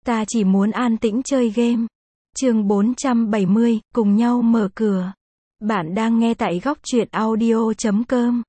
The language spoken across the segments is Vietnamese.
Ta chỉ muốn an tĩnh chơi game. Chương 470, cùng nhau mở cửa. Bạn đang nghe tại góc truyện audio.com.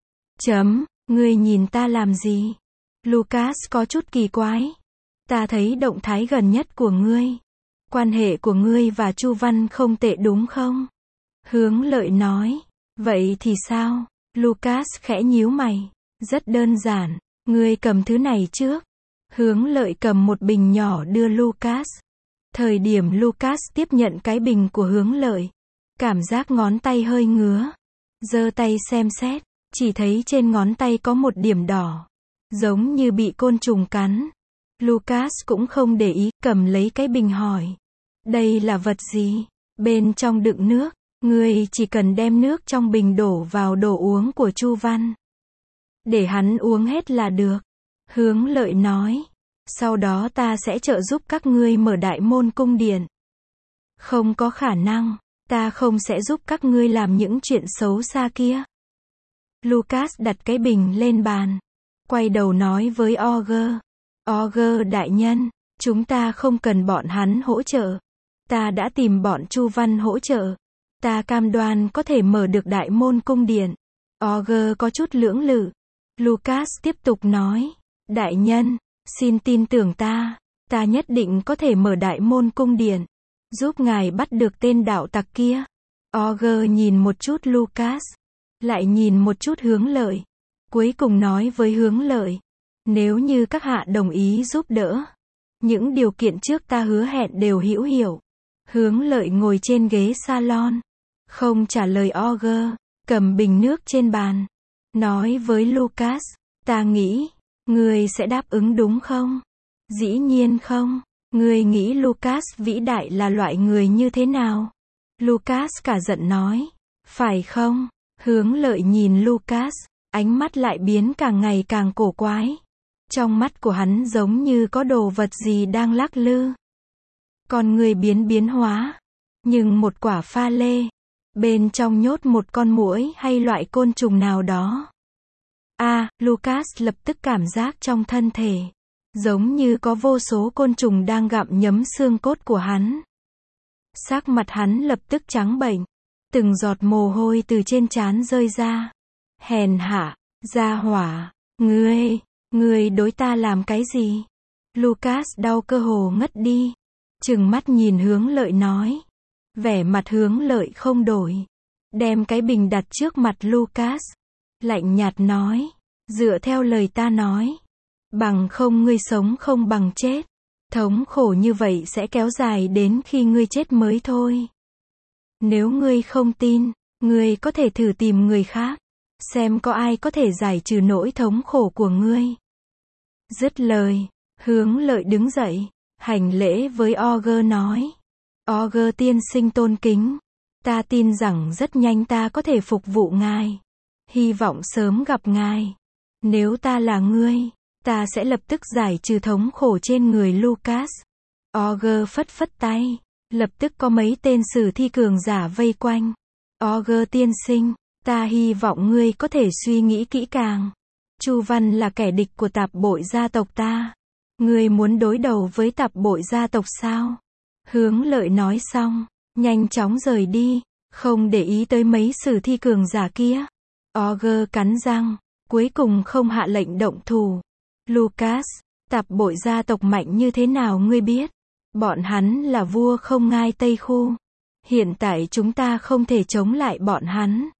Ngươi nhìn ta làm gì? Lucas có chút kỳ quái. Ta thấy động thái gần nhất của ngươi. Quan hệ của ngươi và Chu Văn không tệ đúng không? Hướng Lợi nói. Vậy thì sao? Lucas khẽ nhíu mày. Rất đơn giản. Ngươi cầm thứ này trước. Hướng Lợi cầm một bình nhỏ đưa Lucas. Thời điểm Lucas tiếp nhận cái bình của Hướng Lợi, cảm giác ngón tay hơi ngứa. Giơ tay xem xét, chỉ thấy trên ngón tay có một điểm đỏ, giống như bị côn trùng cắn. Lucas cũng không để ý, cầm lấy cái bình hỏi. Đây là vật gì? Bên trong đựng nước. Ngươi chỉ cần đem nước trong bình đổ vào đồ uống của Chu Văn. Để hắn uống hết là được. Hướng Lợi nói. Sau đó ta sẽ trợ giúp các ngươi mở đại môn cung điện. Không có khả năng. Ta không sẽ giúp các ngươi làm những chuyện xấu xa kia. Lucas đặt cái bình lên bàn. Quay đầu nói với Auger. Auger đại nhân, chúng ta không cần bọn hắn hỗ trợ. Ta đã tìm bọn Chu Văn hỗ trợ. Ta cam đoan có thể mở được đại môn cung điện. Auger có chút lưỡng lự. Lucas tiếp tục nói. Đại nhân, xin tin tưởng ta. Ta nhất định có thể mở đại môn cung điện. Giúp ngài bắt được tên đạo tặc kia. Auger nhìn một chút Lucas. Lại nhìn một chút Hướng Lợi. Cuối cùng nói với Hướng Lợi. Nếu như các hạ đồng ý giúp đỡ. Những điều kiện trước ta hứa hẹn đều hữu hiệu. Hướng Lợi ngồi trên ghế salon. Không trả lời Auger. Cầm bình nước trên bàn. Nói với Lucas. Ta nghĩ. Ngươi sẽ đáp ứng đúng không? Dĩ nhiên không. Ngươi nghĩ Lucas vĩ đại là loại người như thế nào? Lucas cả giận nói. Phải không? Hướng Lợi nhìn Lucas. Ánh mắt lại biến càng ngày càng cổ quái. Trong mắt của hắn giống như có đồ vật gì đang lắc lư. Con người biến hóa. Nhưng một quả pha lê. Bên trong nhốt một con muỗi hay loại côn trùng nào đó. Lucas lập tức cảm giác trong thân thể. Giống như có vô số côn trùng đang gặm nhấm xương cốt của hắn. Sắc mặt hắn lập tức trắng bệch. Từng giọt mồ hôi từ trên trán rơi ra. Hèn hạ, gia hỏa, ngươi đối ta làm cái gì? Lucas đau cơ hồ ngất đi. Trừng mắt nhìn Hướng Lợi nói. Vẻ mặt Hướng Lợi không đổi. Đem cái bình đặt trước mặt Lucas. Lạnh nhạt nói. Dựa theo lời ta nói. Bằng không ngươi sống không bằng chết. Thống khổ như vậy sẽ kéo dài đến khi ngươi chết mới thôi. Nếu ngươi không tin, ngươi có thể thử tìm người khác. Xem có ai có thể giải trừ nỗi thống khổ của ngươi. Dứt lời, Hướng Lợi đứng dậy, hành lễ với Auger nói. Auger tiên sinh tôn kính. Ta tin rằng rất nhanh ta có thể phục vụ ngài. Hy vọng sớm gặp ngài. Nếu ta là ngươi, ta sẽ lập tức giải trừ thống khổ trên người Lucas. Auger phất phất tay. Lập tức có mấy tên sử thi cường giả vây quanh. Auger tiên sinh, ta hy vọng ngươi có thể suy nghĩ kỹ càng. Chu Văn là kẻ địch của tạp bội gia tộc ta. Ngươi muốn đối đầu với tạp bội gia tộc sao? Hướng Lợi nói xong, nhanh chóng rời đi, không để ý tới mấy sử thi cường giả kia. Auger cắn răng, cuối cùng không hạ lệnh động thủ. Lucas, tạp bội gia tộc mạnh như thế nào ngươi biết? Bọn hắn là vua không ngai Tây Khu. Hiện tại chúng ta không thể chống lại bọn hắn.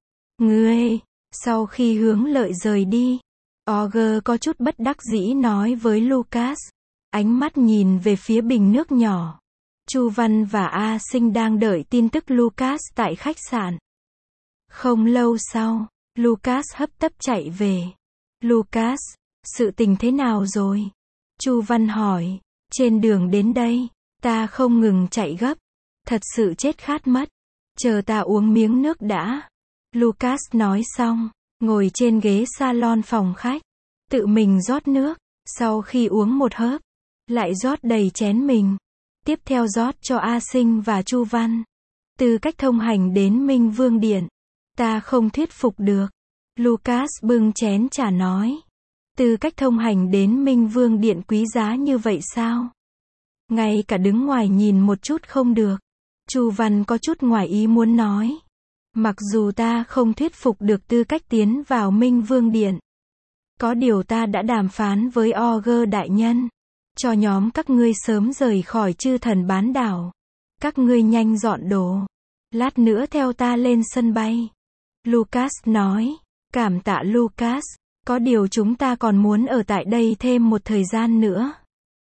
Sau khi Hướng Lợi rời đi, Auger có chút bất đắc dĩ nói với Lucas. Ánh mắt nhìn về phía bình nước nhỏ. Chu Văn và A Sinh đang đợi tin tức Lucas tại khách sạn. Không lâu sau, Lucas hấp tấp chạy về. Lucas, sự tình thế nào rồi? Chu Văn hỏi. Trên đường đến đây, ta không ngừng chạy gấp. Thật sự chết khát mất. Chờ ta uống miếng nước đã. Lucas nói xong, ngồi trên ghế salon phòng khách. Tự mình rót nước. Sau khi uống một hớp, lại rót đầy chén mình. Tiếp theo rót cho A Sinh và Chu Văn. Từ cách thông hành đến Minh Vương Điện. Ta không thuyết phục được. Lucas bưng chén trà nói. Từ cách thông hành đến Minh Vương Điện quý giá như vậy sao? Ngay cả đứng ngoài nhìn một chút không được. Chu Văn có chút ngoài ý muốn nói. Mặc dù ta không thuyết phục được tư cách tiến vào Minh Vương Điện. Có điều ta đã đàm phán với Ogre đại nhân. Cho nhóm các ngươi sớm rời khỏi chư thần bán đảo. Các ngươi nhanh dọn đồ. Lát nữa theo ta lên sân bay. Lucas nói. Cảm tạ Lucas. Có điều chúng ta còn muốn ở tại đây thêm một thời gian nữa.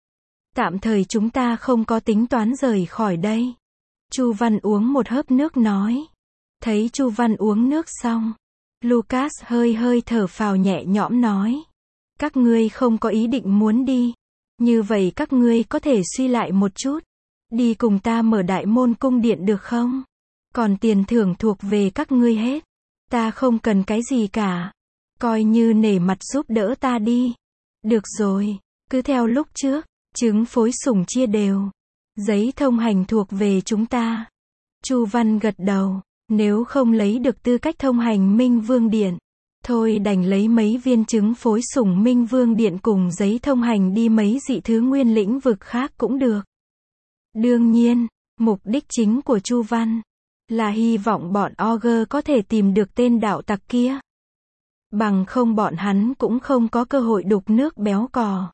Tạm thời chúng ta không có tính toán rời khỏi đây. Chu Văn uống một hớp nước nói. Thấy Chu Văn uống nước xong. Lucas hơi thở phào nhẹ nhõm nói. Các ngươi không có ý định muốn đi. Như vậy các ngươi có thể suy lại một chút. Đi cùng ta mở đại môn cung điện được không? Còn tiền thưởng thuộc về các ngươi hết. Ta không cần cái gì cả. Coi như nể mặt giúp đỡ ta đi. Được rồi, cứ theo lúc trước. Trứng phối sủng chia đều. Giấy thông hành thuộc về chúng ta. Chu Văn gật đầu. Nếu không lấy được tư cách thông hành Minh Vương Điện, thôi đành lấy mấy viên trứng phối sủng Minh Vương Điện cùng giấy thông hành đi mấy dị thứ nguyên lĩnh vực khác cũng được. Đương nhiên, mục đích chính của Chu Văn là hy vọng bọn Ogre có thể tìm được tên đạo tặc kia. Bằng không bọn hắn cũng không có cơ hội đục nước béo cò.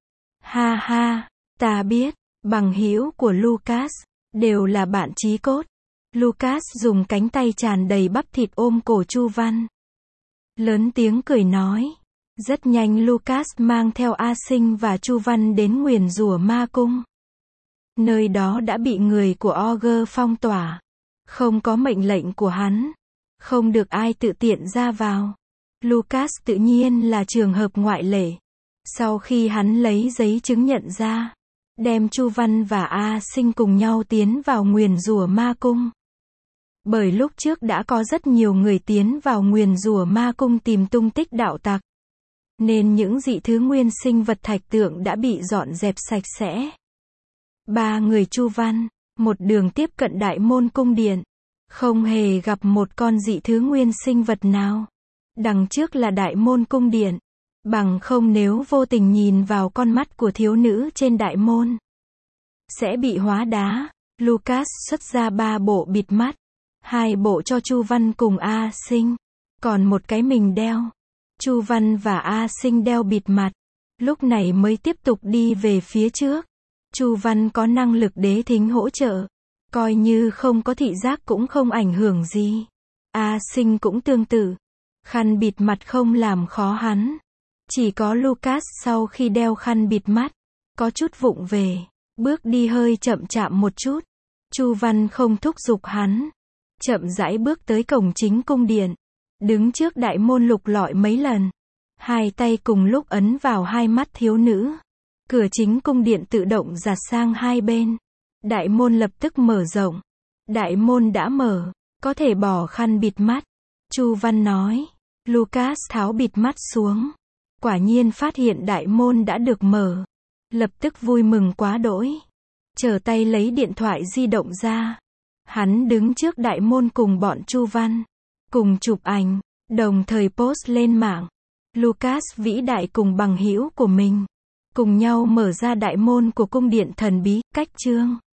Ha ha, ta biết, bằng hữu của Lucas đều là bạn chí cốt. Lucas dùng cánh tay tràn đầy bắp thịt ôm cổ Chu Văn. Lớn tiếng cười nói. Rất nhanh Lucas mang theo A Sinh và Chu Văn đến nguyền rủa ma cung. Nơi đó đã bị người của Ogre phong tỏa. Không có mệnh lệnh của hắn. Không được ai tự tiện ra vào. Lucas tự nhiên là trường hợp ngoại lệ. Sau khi hắn lấy giấy chứng nhận ra, đem Chu Văn và A Sinh cùng nhau tiến vào nguyền rủa ma cung. Bởi lúc trước đã có rất nhiều người tiến vào nguyền rủa ma cung tìm tung tích đạo tặc. Nên những dị thứ nguyên sinh vật thạch tượng đã bị dọn dẹp sạch sẽ. Ba người Chu Văn, một đường tiếp cận đại môn cung điện. Không hề gặp một con dị thứ nguyên sinh vật nào. Đằng trước là đại môn cung điện. Bằng không nếu vô tình nhìn vào con mắt của thiếu nữ trên đại môn, sẽ bị hóa đá. Lucas xuất ra 3 bộ bịt mắt. 2 bộ cho Chu Văn cùng A Sinh. Còn một cái mình đeo. Chu Văn và A Sinh đeo bịt mặt. Lúc này mới tiếp tục đi về phía trước. Chu Văn có năng lực đế thính hỗ trợ. Coi như không có thị giác cũng không ảnh hưởng gì. A Sinh cũng tương tự. Khăn bịt mặt không làm khó hắn. Chỉ có Lucas sau khi đeo khăn bịt mắt, có chút vụng về, bước đi hơi chậm chạp một chút. Chu Văn không thúc giục hắn. Chậm rãi bước tới cổng chính cung điện. Đứng trước đại môn lục lọi mấy lần. 2 tay cùng lúc ấn vào 2 mắt thiếu nữ. Cửa chính cung điện tự động giạt sang 2 bên. Đại môn lập tức mở rộng. Đại môn đã mở, có thể bỏ khăn bịt mắt. Chu Văn nói. Lucas tháo bịt mắt xuống. Quả nhiên phát hiện đại môn đã được mở. Lập tức vui mừng quá đỗi. Trở tay lấy điện thoại di động ra. Hắn đứng trước đại môn cùng bọn Chu Văn. Cùng chụp ảnh, đồng thời post lên mạng. Lucas vĩ đại cùng bằng hữu của mình. Cùng nhau mở ra đại môn của cung điện thần bí, cách chương.